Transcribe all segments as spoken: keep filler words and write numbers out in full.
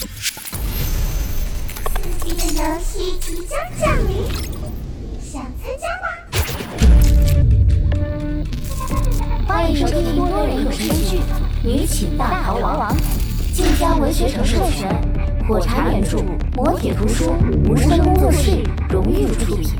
刺激的游戏即将降临，想参加吗？ 欢迎收听多人有声剧《女寝大逃亡》，晋江文学城授权，火柴原著，磨铁图书，无声工作室荣誉出品。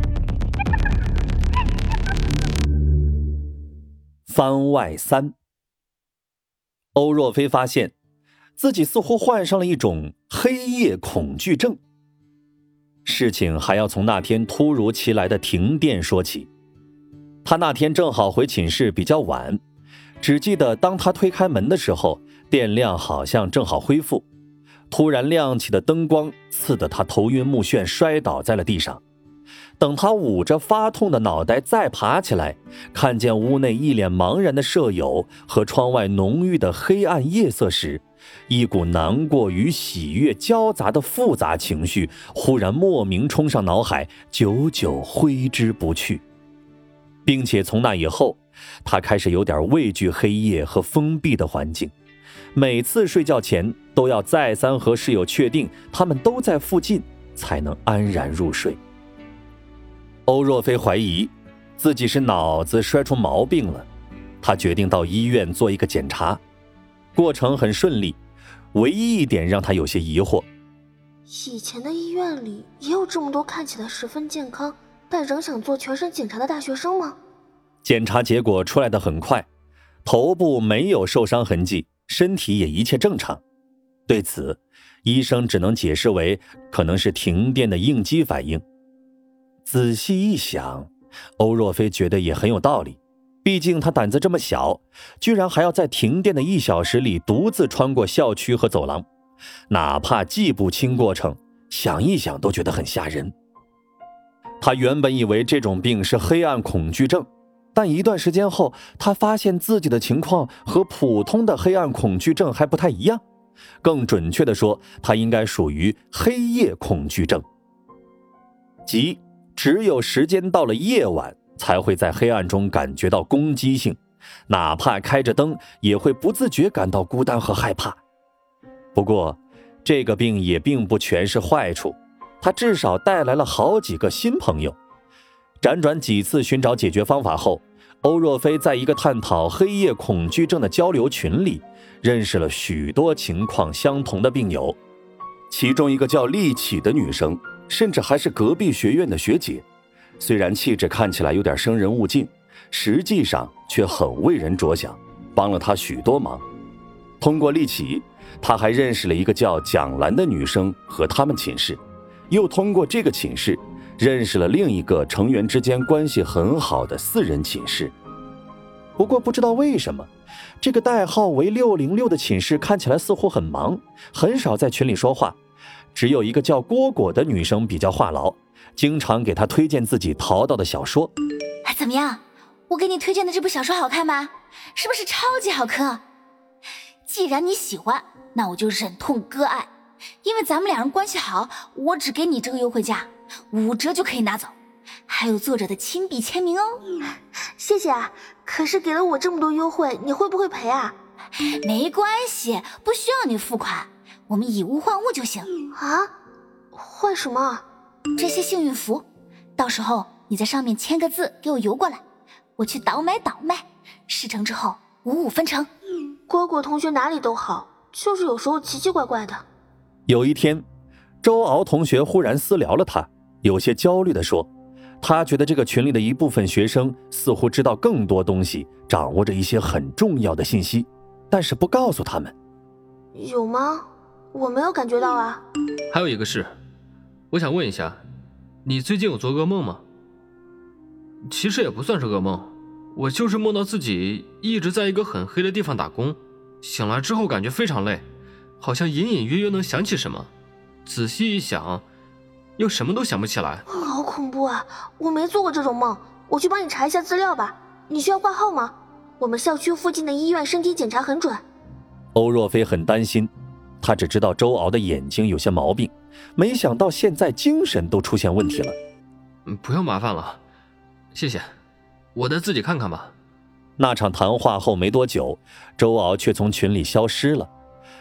番外三，欧若飞发现自己似乎患上了一种黑夜恐惧症。事情还要从那天突如其来的停电说起。他那天正好回寝室比较晚，只记得当他推开门的时候，电量好像正好恢复，突然亮起的灯光刺得他头晕目眩，摔倒在了地上。等他捂着发痛的脑袋再爬起来，看见屋内一脸茫然的舍友和窗外浓郁的黑暗夜色时，一股难过与喜悦交杂的复杂情绪忽然莫名冲上脑海，久久挥之不去。并且从那以后，他开始有点畏惧黑夜和封闭的环境，每次睡觉前都要再三和室友确定他们都在附近，才能安然入睡。欧若飞怀疑自己是脑子摔出毛病了，他决定到医院做一个检查。过程很顺利，唯一一点让他有些疑惑， 以前的医院里也有这么多看起来十分健康但仍想做全身检查的大学生吗？ 检查结果出来得很快，头部没有受伤痕迹，身体也一切正常。对此，医生只能解释为可能是停电的应激反应。仔细一想，欧若飞觉得也很有道理，毕竟他胆子这么小，居然还要在停电的一小时里独自穿过校区和走廊，哪怕记不清过程，想一想都觉得很吓人。他原本以为这种病是黑暗恐惧症，但一段时间后，他发现自己的情况和普通的黑暗恐惧症还不太一样，更准确地说，他应该属于黑夜恐惧症，即只有时间到了夜晚，才会在黑暗中感觉到攻击性，哪怕开着灯，也会不自觉感到孤单和害怕。不过，这个病也并不全是坏处，他至少带来了好几个新朋友。辗转几次寻找解决方法后，欧若飞在一个探讨黑夜恐惧症的交流群里，认识了许多情况相同的病友。其中一个叫厉启的女生，甚至还是隔壁学院的学姐，虽然气质看起来有点生人勿近，实际上却很为人着想，帮了她许多忙。通过厉启，她还认识了一个叫蒋兰的女生和他们寝室，又通过这个寝室认识了另一个成员之间关系很好的四人寝室。不过不知道为什么，这个代号为六零六的寝室看起来似乎很忙，很少在群里说话，只有一个叫蝈蝈的女生比较话痨，经常给她推荐自己淘到的小说。 哎，怎么样？我给你推荐的这部小说好看吗？是不是超级好看？既然你喜欢，那我就忍痛割爱，因为咱们两人关系好，我只给你这个优惠价，五折就可以拿走，还有作者的亲笔签名哦。 谢谢啊，可是给了我这么多优惠，你会不会赔啊？ 没关系，不需要你付款，我们以物换物就行。 啊？换什么？ 这些幸运符，到时候你在上面签个字给我邮过来，我去倒买倒卖，事成之后五五分成。 蝈蝈同学哪里都好，就是有时候奇奇怪怪的。 有一天，周敖同学忽然私聊了他，有些焦虑地说，他觉得这个群里的一部分学生似乎知道更多东西，掌握着一些很重要的信息，但是不告诉他们。 有吗？我没有感觉到啊。 还有一个事，我想问一下，你最近有做噩梦吗？其实也不算是噩梦，我就是梦到自己一直在一个很黑的地方打工，醒来之后感觉非常累，好像隐隐约约能想起什么，仔细一想又什么都想不起来。 好恐怖啊，我没做过这种梦，我去帮你查一下资料吧。你需要挂号吗？我们校区附近的医院身体检查很准。 欧若飞很担心，他只知道周敖的眼睛有些毛病，没想到现在精神都出现问题了。 不用麻烦了，谢谢，我再自己看看吧。 那场谈话后没多久，周敖却从群里消失了。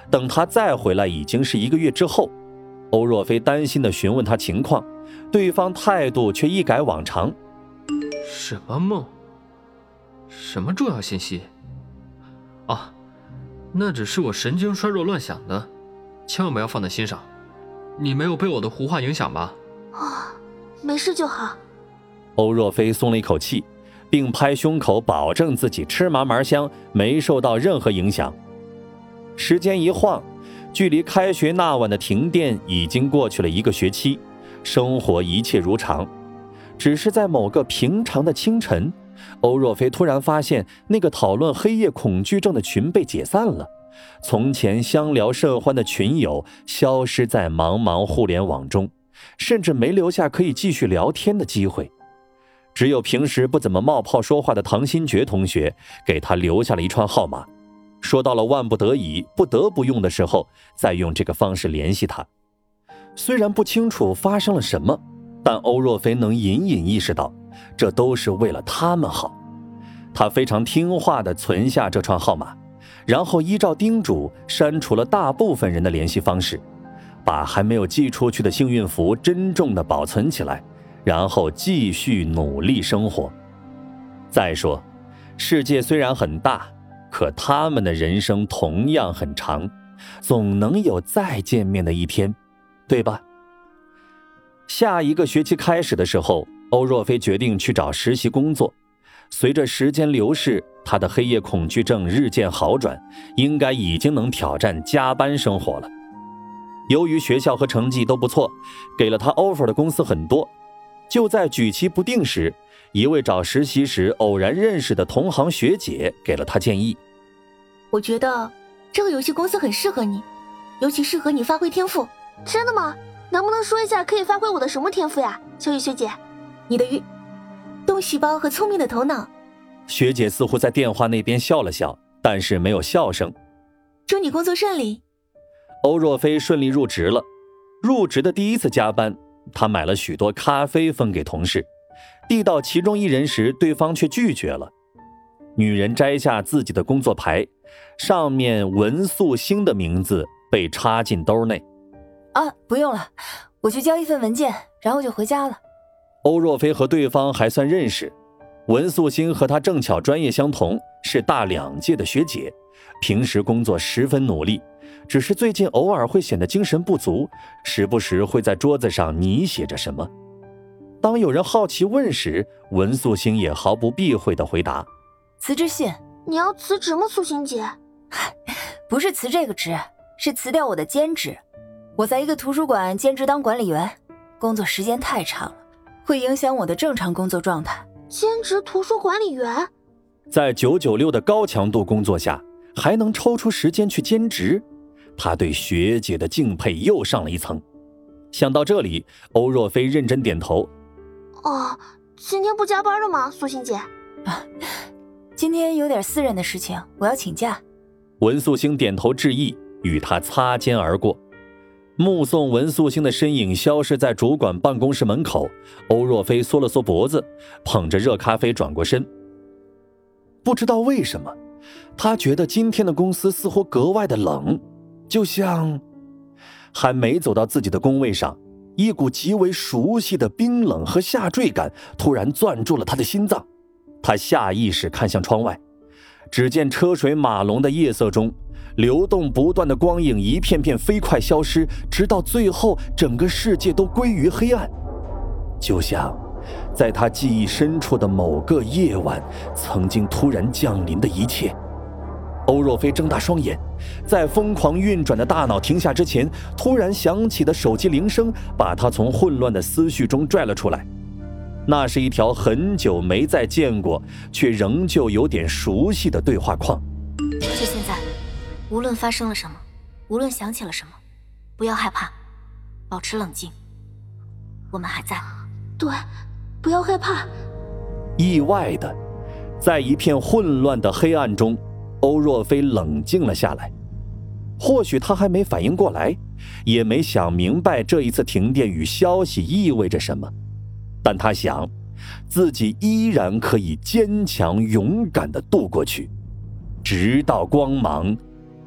等他再回来已经是一个月之后。欧若飞担心地询问他情况，对方态度却一改往常。 什么梦？什么重要信息？啊，那只是我神经衰弱乱想的，千万不要放在心上。你没有被我的胡话影响吧？ 啊，没事就好。 欧若飞松了一口气，并拍胸口保证自己吃嘛嘛香，没受到任何影响。时间一晃，距离开学那晚的停电已经过去了一个学期，生活一切如常。只是在某个平常的清晨，欧若飞突然发现那个讨论黑夜恐惧症的群被解散了，从前相聊甚欢的群友消失在茫茫互联网中，甚至没留下可以继续聊天的机会。只有平时不怎么冒泡说话的唐新觉同学给他留下了一串号码，说到了万不得已不得不用的时候再用这个方式联系他。虽然不清楚发生了什么，但欧若飞能隐隐意识到这都是为了他们好。他非常听话地存下这串号码，然后依照叮嘱删除了大部分人的联系方式，把还没有寄出去的幸运符珍重地保存起来，然后继续努力生活。再说，世界虽然很大，可他们的人生同样很长，总能有再见面的一天，对吧？下一个学期开始的时候，欧若飞决定去找实习工作。随着时间流逝，他的黑夜恐惧症日渐好转，应该已经能挑战加班生活了。由于学校和成绩都不错，给了他 offer 的公司很多。就在举棋不定时，一位找实习时偶然认识的同行学姐给了他建议。 我觉得这个游戏公司很适合你，尤其适合你发挥天赋。真的吗？能不能说一下可以发挥我的什么天赋呀，秋雨学姐？你的运动细胞和聪明的头脑。 学姐似乎在电话那边笑了笑，但是没有笑声。 祝你工作顺利。 欧若飞顺利入职了。入职的第一次加班，他买了许多咖啡分给同事，递到其中一人时，对方却拒绝了。女人摘下自己的工作牌，上面文素星的名字被插进兜内。 啊，不用了，我去交一份文件，然后就回家了。 欧若飞和对方还算认识，文素星和他正巧专业相同，是大两届的学姐，平时工作十分努力，只是最近偶尔会显得精神不足，时不时会在桌子上拟写着什么。当有人好奇问时，文素星也毫不避讳地回答： 辞职信。 你要辞职吗，素心姐？ 不是辞这个职，是辞掉我的兼职。我在一个图书馆兼职当管理员，工作时间太长了，会影响我的正常工作状态。 兼职图书管理员？ 在九九六的高强度工作下，还能抽出时间去兼职，他对学姐的敬佩又上了一层。想到这里，欧若飞认真点头。 哦，今天不加班了吗，素心姐？ 啊，今天有点私人的事情，我要请假。 文素星点头致意，与他擦肩而过。目送文素星的身影消失在主管办公室门口，欧若飞缩了缩脖子，捧着热咖啡转过身。不知道为什么，他觉得今天的公司似乎格外的冷，就像还没走到自己的工位上，一股极为熟悉的冰冷和下坠感突然攥住了他的心脏。他下意识看向窗外，只见车水马龙的夜色中，流动不断的光影一片片飞快消失，直到最后整个世界都归于黑暗，就像在他记忆深处的某个夜晚曾经突然降临的一切。欧若飞睁大双眼，在疯狂运转的大脑停下之前，突然响起的手机铃声把他从混乱的思绪中拽了出来。那是一条很久没再见过却仍旧有点熟悉的对话框。 就现在，无论发生了什么，无论想起了什么，不要害怕，保持冷静，我们还在。 对，不要害怕。 意外的，在一片混乱的黑暗中，欧若飞冷静了下来。或许他还没反应过来，也没想明白这一次停电与消息意味着什么，但他想，自己依然可以坚强勇敢地度过去，直到光芒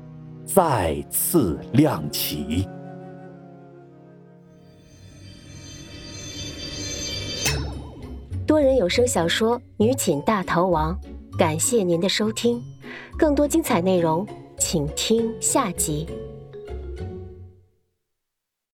再次亮起。 多人有声小说《女寝大逃亡》，感谢您的收听，更多精彩内容请听下集。